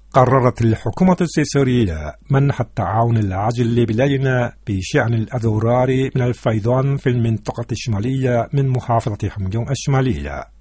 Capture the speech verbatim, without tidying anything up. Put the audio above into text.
قررت الحكومة السويسرية منح التعاون العاجل لبلادنا بشأن الأضرار من الفيضان في المنطقة الشمالية من محافظة حميدون الشمالية.